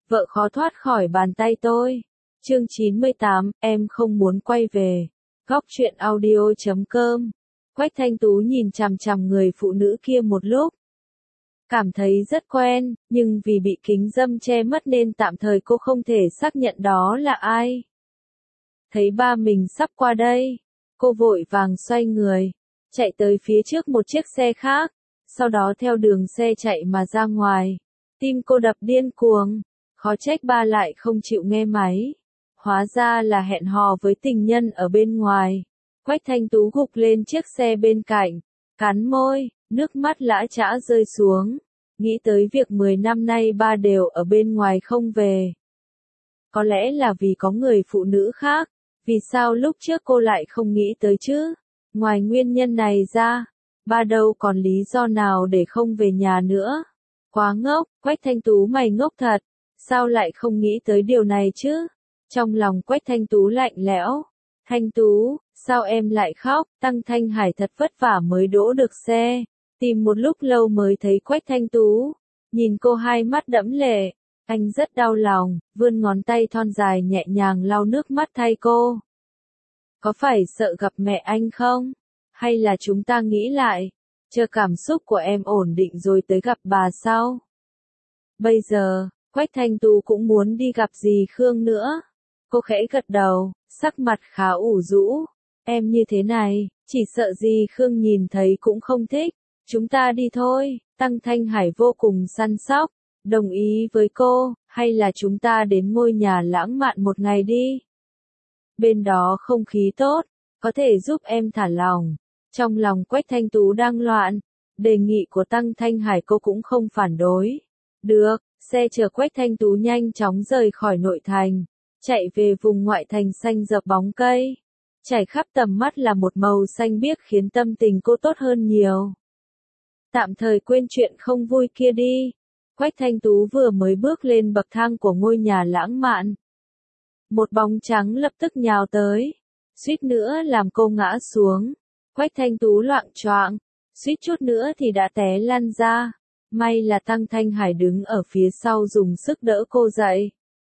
vợ khó thoát khỏi bàn tay tôi. Chương 98, em không muốn quay về. Góc truyện audio.com. Quách Thanh Tú nhìn chằm chằm người phụ nữ kia một lúc. Cảm thấy rất quen, nhưng vì bị kính râm che mất nên tạm thời cô không thể xác nhận đó là ai. Thấy ba mình sắp qua đây, cô vội vàng xoay người, chạy tới phía trước một chiếc xe khác, sau đó theo đường xe chạy mà ra ngoài. Tim cô đập điên cuồng, khó trách ba lại không chịu nghe máy. Hóa ra là hẹn hò với tình nhân ở bên ngoài. Quách Thanh Tú gục lên chiếc xe bên cạnh, cắn môi, nước mắt lã chã rơi xuống. Nghĩ tới việc 10 năm nay ba đều ở bên ngoài không về. Có lẽ là vì có người phụ nữ khác, vì sao lúc trước cô lại không nghĩ tới chứ? Ngoài nguyên nhân này ra, ba đâu còn lý do nào để không về nhà nữa. Quá ngốc, Quách Thanh Tú mày ngốc thật, sao lại không nghĩ tới điều này chứ? Trong lòng Quách Thanh Tú lạnh lẽo. Thanh Tú, sao em lại khóc? Tăng Thanh Hải thật vất vả mới đỗ được xe. Tìm một lúc lâu mới thấy Quách Thanh Tú. Nhìn cô hai mắt đẫm lệ. Anh rất đau lòng, vươn ngón tay thon dài nhẹ nhàng lau nước mắt thay cô. Có phải sợ gặp mẹ anh không? Hay là chúng ta nghĩ lại, chờ cảm xúc của em ổn định rồi tới gặp bà sau? Bây giờ, Quách Thanh Tú cũng muốn đi gặp dì Khương nữa. Cô khẽ gật đầu, sắc mặt khá ủ rũ. Em như thế này, chỉ sợ dì Khương nhìn thấy cũng không thích. Chúng ta đi thôi. Tăng Thanh Hải vô cùng săn sóc, đồng ý với cô, hay là chúng ta đến ngôi nhà lãng mạn một ngày đi. Bên đó không khí tốt, có thể giúp em thả lòng. Trong lòng Quách Thanh Tú đang loạn, đề nghị của Tăng Thanh Hải cô cũng không phản đối. Được, xe chở Quách Thanh Tú nhanh chóng rời khỏi nội thành, chạy về vùng ngoại thành xanh rợp bóng cây. Trải khắp tầm mắt là một màu xanh biếc khiến tâm tình cô tốt hơn nhiều. Tạm thời quên chuyện không vui kia đi. Quách Thanh Tú vừa mới bước lên bậc thang của ngôi nhà lãng mạn. Một bóng trắng lập tức nhào tới, suýt nữa làm cô ngã xuống. Quách Thanh Tú loạng choạng, suýt chút nữa thì đã té lăn ra. May là Tăng Thanh Hải đứng ở phía sau dùng sức đỡ cô dậy.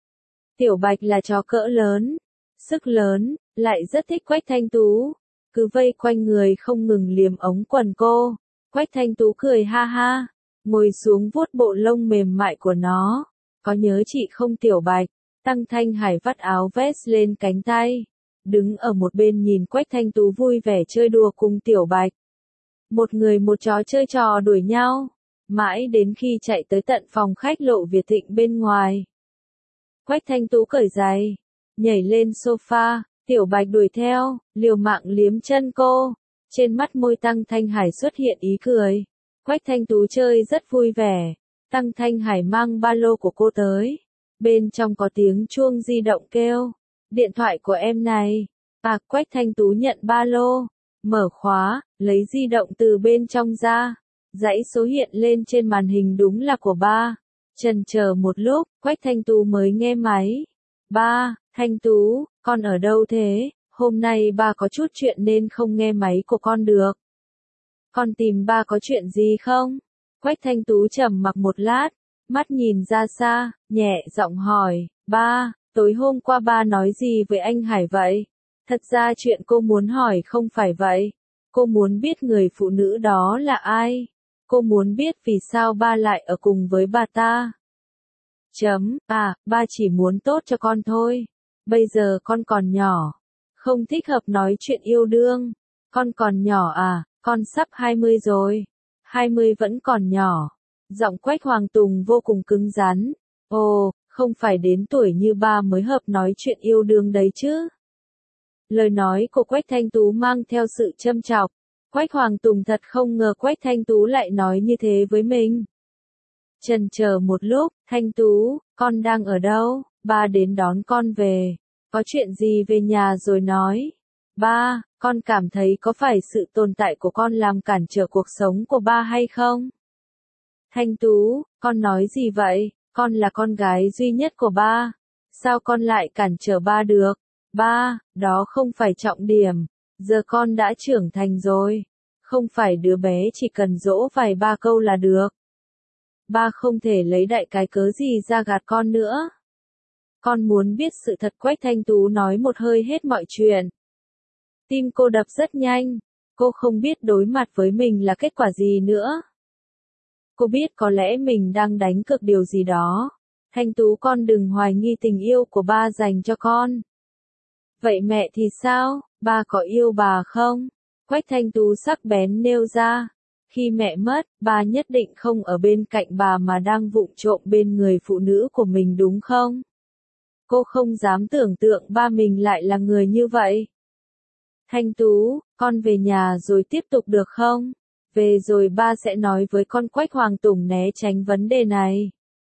Tiểu Bạch là chó cỡ lớn, sức lớn, lại rất thích Quách Thanh Tú, cứ vây quanh người không ngừng liếm ống quần cô. Quách Thanh Tú cười ha ha, ngồi xuống vuốt bộ lông mềm mại của nó. Có nhớ chị không Tiểu Bạch? Tăng Thanh Hải vắt áo vest lên cánh tay, đứng ở một bên nhìn Quách Thanh Tú vui vẻ chơi đùa cùng Tiểu Bạch. Một người một chó chơi trò đuổi nhau, mãi đến khi chạy tới tận phòng khách Lộ Việt Thịnh bên ngoài. Quách Thanh Tú cởi giày, nhảy lên sofa, Tiểu Bạch đuổi theo, liều mạng liếm chân cô. Trên mắt môi Tăng Thanh Hải xuất hiện ý cười. Quách Thanh Tú chơi rất vui vẻ. Tăng Thanh Hải mang ba lô của cô tới. Bên trong có tiếng chuông di động kêu. Điện thoại của em này. Quách Thanh Tú nhận ba lô, mở khóa, lấy di động từ bên trong ra. Dãy số hiện lên trên màn hình đúng là của ba. Chần chờ một lúc, Quách Thanh Tú mới nghe máy. Ba, Thanh Tú, con ở đâu thế? Hôm nay ba có chút chuyện nên không nghe máy của con được. Con tìm ba có chuyện gì không? Quách Thanh Tú trầm mặc một lát, mắt nhìn ra xa, nhẹ giọng hỏi, ba, tối hôm qua ba nói gì với anh Hải vậy? Thật ra chuyện cô muốn hỏi không phải vậy. Cô muốn biết người phụ nữ đó là ai. Cô muốn biết vì sao ba lại ở cùng với bà ta. Ba chỉ muốn tốt cho con thôi. Bây giờ con còn nhỏ, không thích hợp nói chuyện yêu đương. Con còn nhỏ à, con sắp 20 rồi. 20 vẫn còn nhỏ. Giọng Quách Hoàng Tùng vô cùng cứng rắn. Ồ, không phải đến tuổi như ba mới hợp nói chuyện yêu đương đấy chứ. Lời nói của Quách Thanh Tú mang theo sự châm chọc. Quách Hoàng Tùng thật không ngờ Quách Thanh Tú lại nói như thế với mình. Chần chờ một lúc, Thanh Tú, con đang ở đâu? Ba đến đón con về. Có chuyện gì về nhà rồi nói. Ba, con cảm thấy có phải sự tồn tại của con làm cản trở cuộc sống của ba hay không? Thanh Tú, con nói gì vậy? Con là con gái duy nhất của ba. Sao con lại cản trở ba được? Ba, đó không phải trọng điểm. Giờ con đã trưởng thành rồi. Không phải đứa bé chỉ cần dỗ vài ba câu là được. ba không thể lấy đại cái cớ gì ra gạt con nữa. Con muốn biết sự thật, Quách Thanh Tú nói một hơi hết mọi chuyện. Tim cô đập rất nhanh, cô không biết đối mặt với mình là kết quả gì nữa. Cô biết có lẽ mình đang đánh cược điều gì đó. Thanh Tú, con đừng hoài nghi tình yêu của ba dành cho con. Vậy mẹ thì sao, ba có yêu bà không? Quách Thanh Tú sắc bén nêu ra. Khi mẹ mất, ba nhất định không ở bên cạnh bà mà đang vụng trộm bên người phụ nữ của mình đúng không? Cô không dám tưởng tượng ba mình lại là người như vậy. Thanh Tú, con về nhà rồi tiếp tục được không? Về rồi ba sẽ nói với con. Quách Hoàng Tùng né tránh vấn đề này.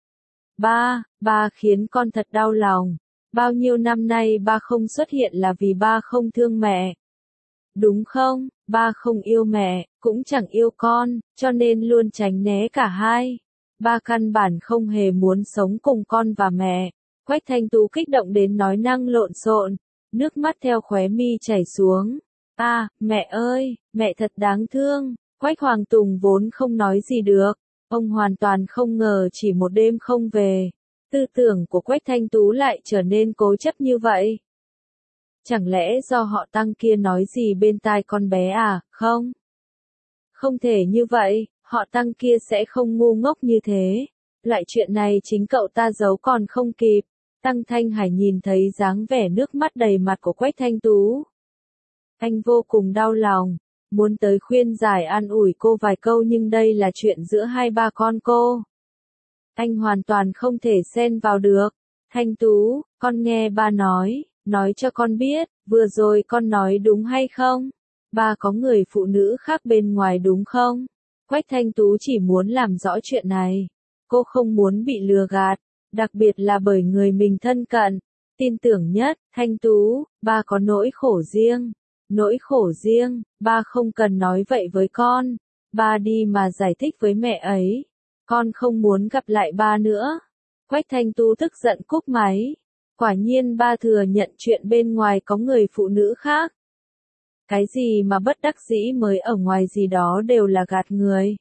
Ba khiến con thật đau lòng. Bao nhiêu năm nay ba không xuất hiện là vì ba không thương mẹ. Đúng không, ba không yêu mẹ, cũng chẳng yêu con, cho nên luôn tránh né cả hai. Ba căn bản không hề muốn sống cùng con và mẹ. Quách Thanh Tú kích động đến nói năng lộn xộn, nước mắt theo khóe mi chảy xuống. Mẹ ơi, mẹ thật đáng thương. Quách Hoàng Tùng vốn không nói gì được. Ông hoàn toàn không ngờ chỉ một đêm không về, tư tưởng của Quách Thanh Tú lại trở nên cố chấp như vậy. Chẳng lẽ do họ Tăng kia nói gì bên tai con bé à? Không. Không thể như vậy, họ Tăng kia sẽ không ngu ngốc như thế. Loại chuyện này chính cậu ta giấu còn không kịp. Tăng Thanh Hải nhìn thấy dáng vẻ nước mắt đầy mặt của Quách Thanh Tú. Anh vô cùng đau lòng, muốn tới khuyên giải an ủi cô vài câu, nhưng đây là chuyện giữa hai ba con cô. Anh hoàn toàn không thể xen vào được. Thanh Tú, con nghe ba nói cho con biết, vừa rồi con nói đúng hay không? Ba có người phụ nữ khác bên ngoài đúng không? Quách Thanh Tú chỉ muốn làm rõ chuyện này. Cô không muốn bị lừa gạt, đặc biệt là bởi người mình thân cận, tin tưởng nhất. Thanh Tú, ba có nỗi khổ riêng. Nỗi khổ riêng, ba không cần nói vậy với con. Ba đi mà giải thích với mẹ ấy. Con không muốn gặp lại ba nữa. Quách Thanh Tú tức giận cúp máy. Quả nhiên ba thừa nhận chuyện bên ngoài có người phụ nữ khác. Cái gì mà bất đắc dĩ mới ở ngoài gì đó đều là gạt người.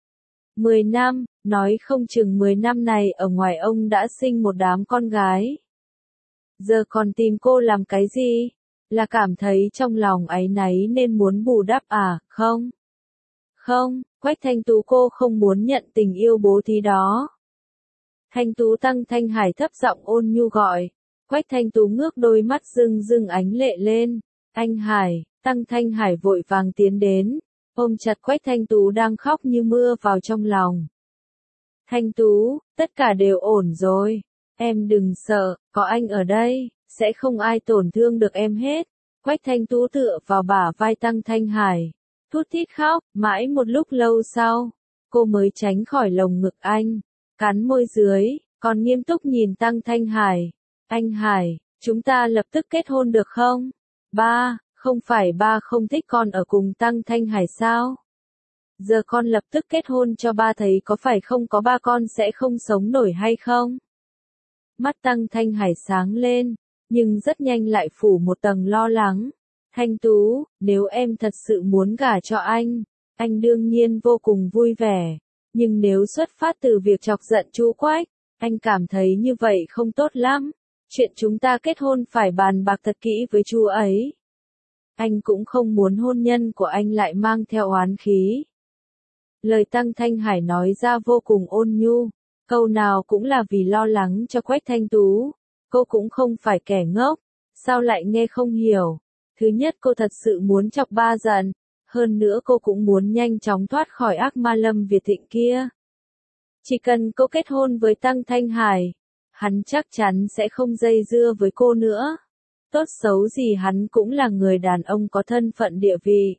10 năm, nói không chừng 10 năm này ở ngoài ông đã sinh một đám con gái. Giờ còn tìm cô làm cái gì? Là cảm thấy trong lòng áy náy nên muốn bù đắp à? Không. Không, Quách Thanh Tú, cô không muốn nhận tình yêu bố thí đó. Thanh Tú. Tăng Thanh Hải thấp giọng ôn nhu gọi. Quách Thanh Tú ngước đôi mắt rưng rưng ánh lệ lên. Anh Hải. Tăng Thanh Hải vội vàng tiến đến, ôm chặt Quách Thanh Tú đang khóc như mưa vào trong lòng. Thanh Tú, tất cả đều ổn rồi. Em đừng sợ, có anh ở đây, sẽ không ai tổn thương được em hết. Quách Thanh Tú tựa vào bả vai Tăng Thanh Hải, thút thít khóc. Mãi một lúc lâu sau, cô mới tránh khỏi lồng ngực anh, cắn môi dưới, còn nghiêm túc nhìn Tăng Thanh Hải. Anh Hải, chúng ta lập tức kết hôn được không? Ba, không phải ba không thích con ở cùng Tăng Thanh Hải sao? Giờ con lập tức kết hôn cho ba thấy có phải không, có ba con sẽ không sống nổi hay không? Mắt Tăng Thanh Hải sáng lên, nhưng rất nhanh lại phủ một tầng lo lắng. Thanh Tú, nếu em thật sự muốn gả cho anh đương nhiên vô cùng vui vẻ. Nhưng nếu xuất phát từ việc chọc giận chú Quách, anh cảm thấy như vậy không tốt lắm. Chuyện chúng ta kết hôn phải bàn bạc thật kỹ với chú ấy. Anh cũng không muốn hôn nhân của anh lại mang theo oán khí. Lời Tăng Thanh Hải nói ra vô cùng ôn nhu, câu nào cũng là vì lo lắng cho Quách Thanh Tú. Cô cũng không phải kẻ ngốc, sao lại nghe không hiểu. Thứ nhất, cô thật sự muốn chọc ba giận, hơn nữa cô cũng muốn nhanh chóng thoát khỏi ác ma Lâm Việt Thịnh kia. Chỉ cần cô kết hôn với Tăng Thanh Hải, hắn chắc chắn sẽ không dây dưa với cô nữa. Tốt xấu gì hắn cũng là người đàn ông có thân phận địa vị.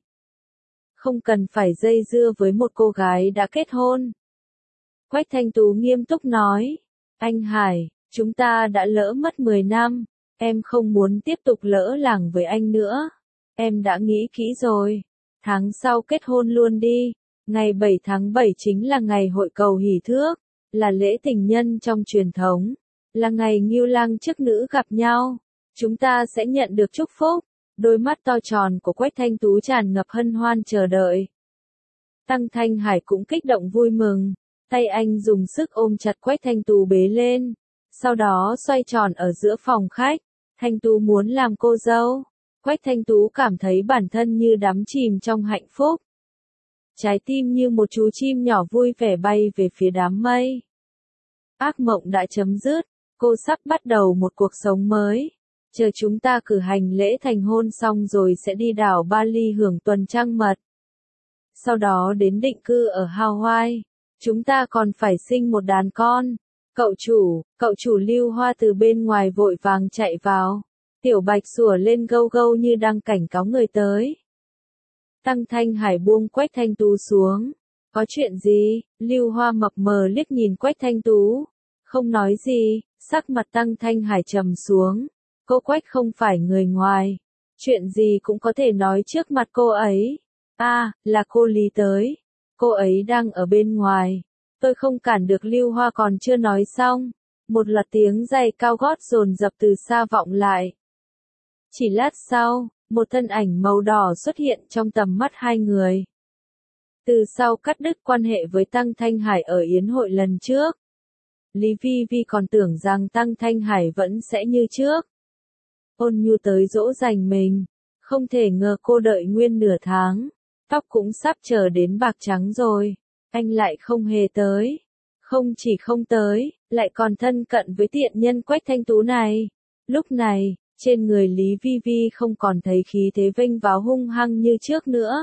Không cần phải dây dưa với một cô gái đã kết hôn. Quách Thanh Tú nghiêm túc nói. Anh Hải, chúng ta đã lỡ mất 10 năm. Em không muốn tiếp tục lỡ làng với anh nữa. Em đã nghĩ kỹ rồi. Tháng sau kết hôn luôn đi. Ngày 7 tháng 7 chính là ngày hội cầu hỷ thước, là lễ tình nhân trong truyền thống, là ngày ngưu lang chức nữ gặp nhau. Chúng ta sẽ nhận được chúc phúc. Đôi mắt to tròn của Quách Thanh Tú tràn ngập hân hoan chờ đợi. Tăng Thanh Hải cũng kích động vui mừng. Tay anh dùng sức ôm chặt Quách Thanh Tú bế lên, sau đó xoay tròn ở giữa phòng khách. Thanh Tú muốn làm cô dâu. Quách Thanh Tú cảm thấy bản thân như đắm chìm trong hạnh phúc. Trái tim như một chú chim nhỏ vui vẻ bay về phía đám mây. Ác mộng đã chấm dứt, cô sắp bắt đầu một cuộc sống mới. Chờ chúng ta cử hành lễ thành hôn xong rồi sẽ đi đảo Bali hưởng tuần trăng mật. Sau đó đến định cư ở Hawaii. Chúng ta còn phải sinh một đàn con. Cậu chủ Lưu Hoa từ bên ngoài vội vàng chạy vào. Tiểu Bạch sủa lên gâu gâu như đang cảnh cáo người tới. Tăng Thanh Hải buông Quách Thanh Tú xuống. Có chuyện gì? Lưu Hoa mập mờ liếc nhìn Quách Thanh Tú. Không nói gì, sắc mặt Tăng Thanh Hải trầm xuống. Cô Quách không phải người ngoài. Chuyện gì cũng có thể nói trước mặt cô ấy. Là cô Lý tới. Cô ấy đang ở bên ngoài. Tôi không cản được. Lưu Hoa còn chưa nói xong. Một loạt tiếng giày cao gót dồn dập từ xa vọng lại. Chỉ lát sau, một thân ảnh màu đỏ xuất hiện trong tầm mắt hai người. Từ sau cắt đứt quan hệ với Tăng Thanh Hải ở yến hội lần trước. Lý Vi Vi còn tưởng rằng Tăng Thanh Hải vẫn sẽ như trước. Ôn nhu tới dỗ dành mình. Không thể ngờ cô đợi nguyên nửa tháng. Tóc cũng sắp trở đến bạc trắng rồi. Anh lại không hề tới. Không chỉ không tới, lại còn thân cận với tiện nhân Quách Thanh Tú này. Lúc này, trên người Lý Vi Vi không còn thấy khí thế vênh váo hung hăng như trước nữa.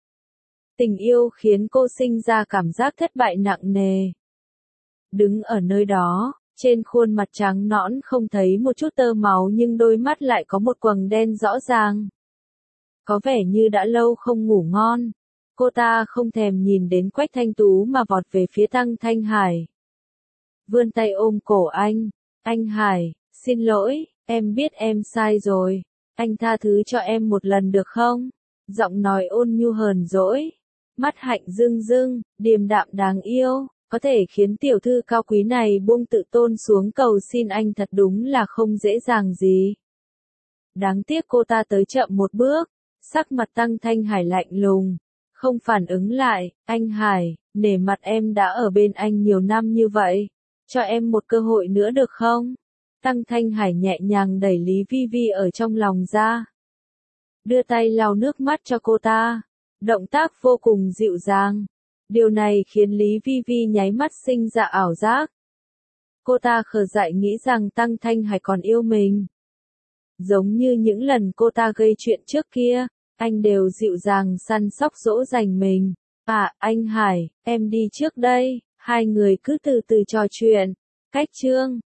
Tình yêu khiến cô sinh ra cảm giác thất bại nặng nề. Đứng ở nơi đó, trên khuôn mặt trắng nõn không thấy một chút tơ máu nhưng đôi mắt lại có một quầng đen rõ ràng. Có vẻ như đã lâu không ngủ ngon. Cô ta không thèm nhìn đến Quách Thanh Tú mà vọt về phía Tăng Thanh Hải. Vươn tay ôm cổ anh. Anh Hải, xin lỗi, em biết em sai rồi. Anh tha thứ cho em một lần được không? Giọng nói ôn nhu hờn dỗi. Mắt hạnh rưng rưng, điềm đạm đáng yêu. Có thể khiến tiểu thư cao quý này buông tự tôn xuống cầu xin anh thật đúng là không dễ dàng gì. Đáng tiếc cô ta tới chậm một bước. Sắc mặt Tăng Thanh Hải lạnh lùng. Không phản ứng lại. Anh Hải, nể mặt em đã ở bên anh nhiều năm như vậy. Cho em một cơ hội nữa được không? Tăng Thanh Hải nhẹ nhàng đẩy Lý Vi Vi ở trong lòng ra. Đưa tay lau nước mắt cho cô ta. Động tác vô cùng dịu dàng. Điều này khiến Lý Vi Vi nháy mắt sinh ra ảo giác. Cô ta khờ dại nghĩ rằng Tăng Thanh Hải còn yêu mình. Giống như những lần cô ta gây chuyện trước kia, anh đều dịu dàng săn sóc dỗ dành mình. Anh Hải, em đi trước đây. Hai người cứ từ từ trò chuyện. Cách chương